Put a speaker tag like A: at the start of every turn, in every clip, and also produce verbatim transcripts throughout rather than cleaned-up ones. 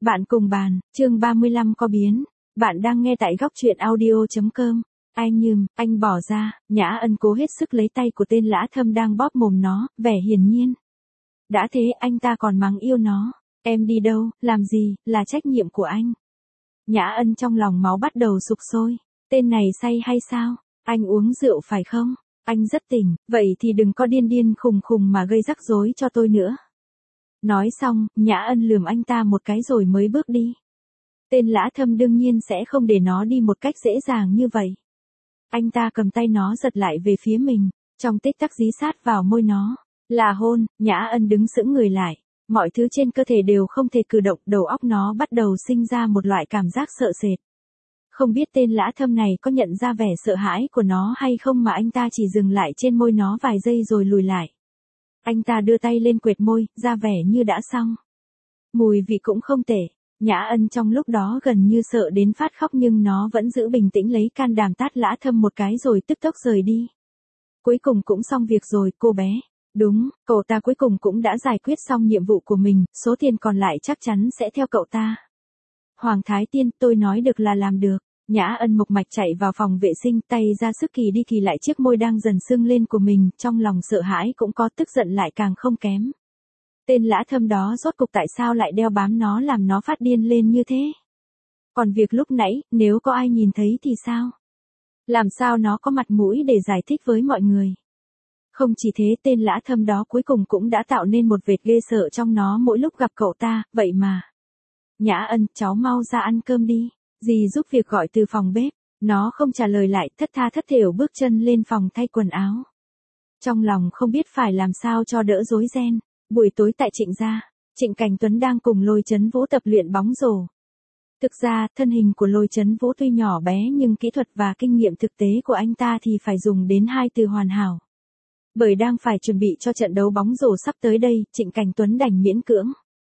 A: Bạn cùng bàn, chương ba mươi lăm có biến. Bạn đang nghe tại góc truyện audio chấm com. Anh nhừm, anh bỏ ra, Nhã Ân cố hết sức lấy tay của tên Lã Thâm đang bóp mồm nó, vẻ hiển nhiên. Đã thế anh ta còn mắng yêu nó. Em đi đâu, làm gì, là trách nhiệm của anh. Nhã Ân trong lòng máu bắt đầu sục sôi. Tên này say hay sao? Anh uống rượu phải không? Anh rất tỉnh, vậy thì đừng có điên điên khùng khùng mà gây rắc rối cho tôi nữa. Nói xong, Nhã Ân lườm anh ta một cái rồi mới bước đi. Tên Lã Thâm đương nhiên sẽ không để nó đi một cách dễ dàng như vậy. Anh ta cầm tay nó giật lại về phía mình, trong tích tắc dí sát vào môi nó. Là hôn. Nhã Ân đứng sững người lại. Mọi thứ trên cơ thể đều không thể cử động, đầu óc nó bắt đầu sinh ra một loại cảm giác sợ sệt. Không biết tên Lã Thâm này có nhận ra vẻ sợ hãi của nó hay không mà anh ta chỉ dừng lại trên môi nó vài giây rồi lùi lại. Anh ta đưa tay lên quệt môi, ra vẻ như đã xong. Mùi vị cũng không tệ. Nhã Ân trong lúc đó gần như sợ đến phát khóc nhưng nó vẫn giữ bình tĩnh lấy can đảm tát Lã Thâm một cái rồi tức tốc rời đi. Cuối cùng cũng xong việc rồi, cô bé. Đúng, cậu ta cuối cùng cũng đã giải quyết xong nhiệm vụ của mình, số tiền còn lại chắc chắn sẽ theo cậu ta. Hoàng Thái Tiên, tôi nói được là làm được. Nhã Ân mộc mạch chạy vào phòng vệ sinh, tay ra sức kỳ đi kỳ lại chiếc môi đang dần sưng lên của mình, trong lòng sợ hãi cũng có, tức giận lại càng không kém. Tên Lã Thâm đó rốt cục tại sao lại đeo bám nó làm nó phát điên lên như thế? Còn việc lúc nãy, nếu có ai nhìn thấy thì sao? Làm sao nó có mặt mũi để giải thích với mọi người? Không chỉ thế, tên Lã Thâm đó cuối cùng cũng đã tạo nên một vệt ghê sợ trong nó mỗi lúc gặp cậu ta, vậy mà. Nhã Ân, cháu mau ra ăn cơm đi. Dì giúp việc gọi từ phòng bếp. Nó không trả lời lại, thất tha thất thểu bước chân lên phòng thay quần áo. Trong lòng không biết phải làm sao cho đỡ rối ren. Buổi tối tại Trịnh gia, Trịnh Cảnh Tuấn đang cùng Lôi Chấn Vũ tập luyện bóng rổ. Thực ra, thân hình của Lôi Chấn Vũ tuy nhỏ bé nhưng kỹ thuật và kinh nghiệm thực tế của anh ta thì phải dùng đến hai từ hoàn hảo. Bởi đang phải chuẩn bị cho trận đấu bóng rổ sắp tới đây, Trịnh Cảnh Tuấn đành miễn cưỡng.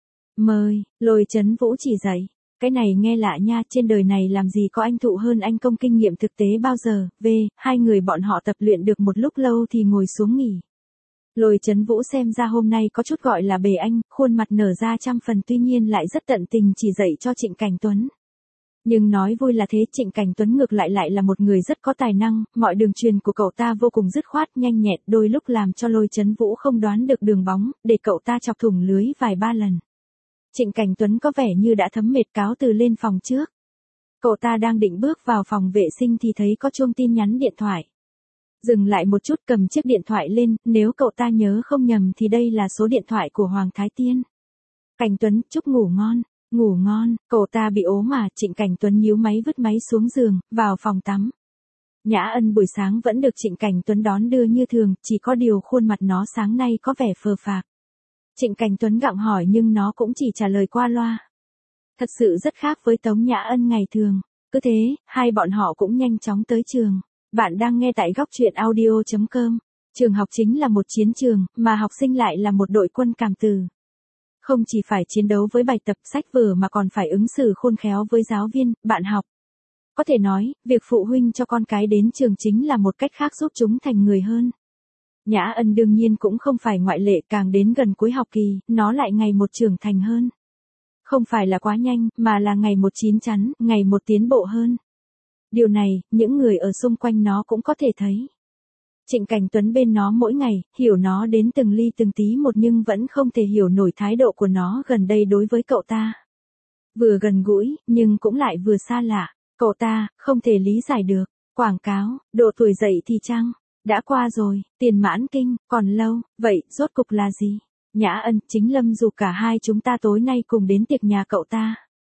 A: Mời, Lôi Chấn Vũ chỉ dạy. Cái này nghe lạ nha, trên đời này làm gì có anh thụ hơn anh công kinh nghiệm thực tế bao giờ. V, hai người bọn họ tập luyện được một lúc lâu thì ngồi xuống nghỉ. Lôi Chấn Vũ xem ra hôm nay có chút gọi là bề anh, khuôn mặt nở ra trăm phần tuy nhiên lại rất tận tình chỉ dạy cho Trịnh Cảnh Tuấn. Nhưng nói vui là thế, Trịnh Cảnh Tuấn ngược lại lại là một người rất có tài năng, mọi đường truyền của cậu ta vô cùng dứt khoát, nhanh nhẹn, đôi lúc làm cho Lôi Chấn Vũ không đoán được đường bóng, để cậu ta chọc thủng lưới vài ba lần. Trịnh Cảnh Tuấn có vẻ như đã thấm mệt cáo từ lên phòng trước. Cậu ta đang định bước vào phòng vệ sinh thì thấy có chuông tin nhắn điện thoại. Dừng lại một chút cầm chiếc điện thoại lên, nếu cậu ta nhớ không nhầm thì đây là số điện thoại của Hoàng Thái Tiên. Cảnh Tuấn, chúc ngủ ngon, ngủ ngon, cậu ta bị ốm mà, Trịnh Cảnh Tuấn nhíu máy vứt máy xuống giường, vào phòng tắm. Nhã Ân buổi sáng vẫn được Trịnh Cảnh Tuấn đón đưa như thường, chỉ có điều khuôn mặt nó sáng nay có vẻ phờ phạc. Trịnh Cảnh Tuấn gặng hỏi nhưng nó cũng chỉ trả lời qua loa. Thật sự rất khác với Tống Nhã Ân ngày thường. Cứ thế, hai bọn họ cũng nhanh chóng tới trường. Bạn đang nghe tại góc truyện audio chấm com. Trường học chính là một chiến trường, mà học sinh lại là một đội quân cảm từ. Không chỉ phải chiến đấu với bài tập sách vở mà còn phải ứng xử khôn khéo với giáo viên, bạn học. Có thể nói, việc phụ huynh cho con cái đến trường chính là một cách khác giúp chúng thành người hơn. Nhã Ân đương nhiên cũng không phải ngoại lệ, càng đến gần cuối học kỳ, nó lại ngày một trưởng thành hơn. Không phải là quá nhanh, mà là ngày một chín chắn, ngày một tiến bộ hơn. Điều này, những người ở xung quanh nó cũng có thể thấy. Trịnh Cảnh Tuấn bên nó mỗi ngày, hiểu nó đến từng ly từng tí một nhưng vẫn không thể hiểu nổi thái độ của nó gần đây đối với cậu ta. Vừa gần gũi, nhưng cũng lại vừa xa lạ. Cậu ta, không thể lý giải được. Quảng cáo, độ tuổi dậy thì chăng? Đã qua rồi, tiền mãn kinh, còn lâu, vậy, rốt cục là gì? Nhã Ân, chính Lâm rủ cả hai chúng ta tối nay cùng đến tiệc nhà cậu ta.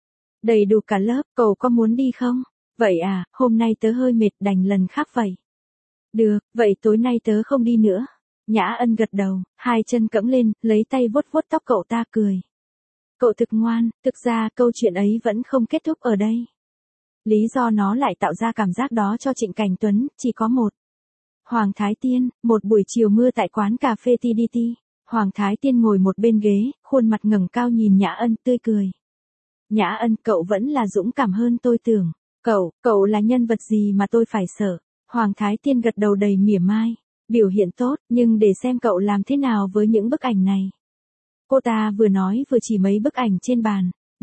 A: Đầy đủ cả lớp, cậu có muốn đi không? Vậy à, hôm nay tớ hơi mệt đành lần khác vậy. Được, vậy tối nay tớ không đi nữa. Nhã Ân gật đầu, hai chân cẫng lên, lấy tay vuốt vuốt tóc cậu ta cười. Cậu thực ngoan, thực ra câu chuyện ấy vẫn không kết thúc ở đây. Lý do nó lại tạo ra cảm giác đó cho Trịnh Cảnh Tuấn, chỉ có một. Hoàng Thái Tiên, một buổi chiều mưa tại quán cà phê tê đê tê. Hoàng Thái Tiên ngồi một bên ghế, khuôn mặt ngẩng cao nhìn Nhã Ân tươi cười. Nhã Ân, cậu vẫn là dũng cảm hơn tôi tưởng. Cậu, cậu là nhân vật gì mà tôi phải sợ? Hoàng Thái Tiên gật đầu đầy mỉa mai. Biểu hiện tốt, nhưng để xem cậu làm thế nào với những bức ảnh này. Cô ta vừa nói vừa chỉ mấy bức ảnh trên bàn.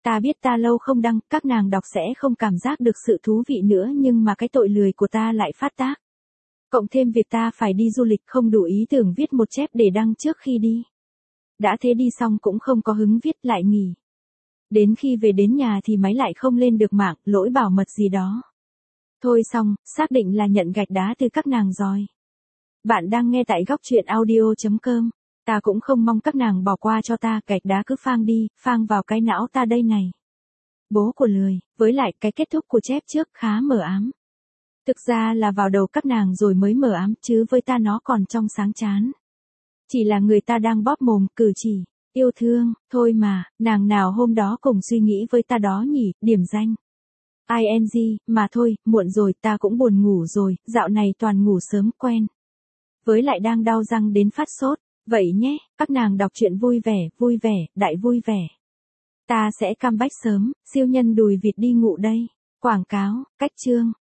A: Ta biết ta lâu không đăng, các nàng đọc sẽ không cảm giác được sự thú vị nữa nhưng mà cái tội lười của ta lại phát tác. Cộng thêm việc ta phải đi du lịch không đủ ý tưởng viết một chép để đăng trước khi đi. Đã thế đi xong cũng không có hứng viết lại nghỉ. Đến khi về đến nhà thì máy lại không lên được mạng, lỗi bảo mật gì đó. Thôi xong, xác định là nhận gạch đá từ các nàng rồi. Bạn đang nghe tại góc truyện audio chấm com. Ta cũng không mong các nàng bỏ qua cho ta, gạch đá cứ phang đi, phang vào cái não ta đây này. Bố của lười, với lại cái kết thúc của chép trước khá mờ ám. Thực ra là vào đầu các nàng rồi mới mờ ám, chứ với ta nó còn trong sáng chán. Chỉ là người ta đang bóp mồm, cử chỉ, yêu thương, thôi mà, nàng nào hôm đó cùng suy nghĩ với ta đó nhỉ, điểm danh. i en gi, mà thôi, muộn rồi, ta cũng buồn ngủ rồi, dạo này toàn ngủ sớm quen. Với lại đang đau răng đến phát sốt, vậy nhé, các nàng đọc truyện vui vẻ, vui vẻ, đại vui vẻ. Ta sẽ come back sớm, siêu nhân đùi vịt đi ngủ đây. Quảng cáo, cách chương.